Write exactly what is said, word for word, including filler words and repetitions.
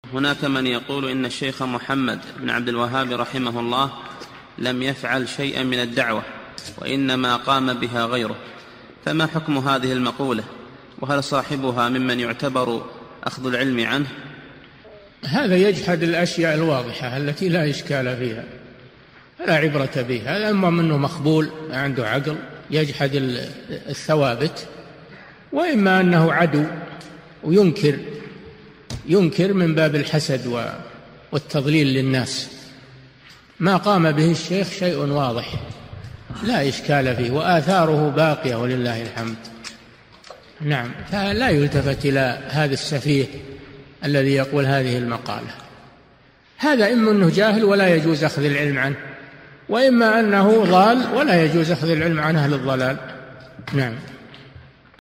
هناك من يقول إن الشيخ محمد بن عبد الوهاب رحمه الله لم يفعل شيئا من الدعوة وإنما قام بها غيره، فما حكم هذه المقولة؟ وهل صاحبها ممن يعتبر أخذ العلم عنه؟ هذا يجحد الأشياء الواضحة التي لا إشكال فيها، لا عبرة به. هذا أما منه مخبول عنده عقل يجحد الثوابت، وإما أنه عدو وينكر ينكر من باب الحسد والتضليل للناس. ما قام به الشيخ شيء واضح لا إشكال فيه وآثاره باقية ولله الحمد. نعم، فلا يلتفت إلى هذا السفيه الذي يقول هذه المقالة. هذا إما أنه جاهل ولا يجوز أخذ العلم عنه، وإما أنه ضال ولا يجوز أخذ العلم عن أهل الضلال. نعم.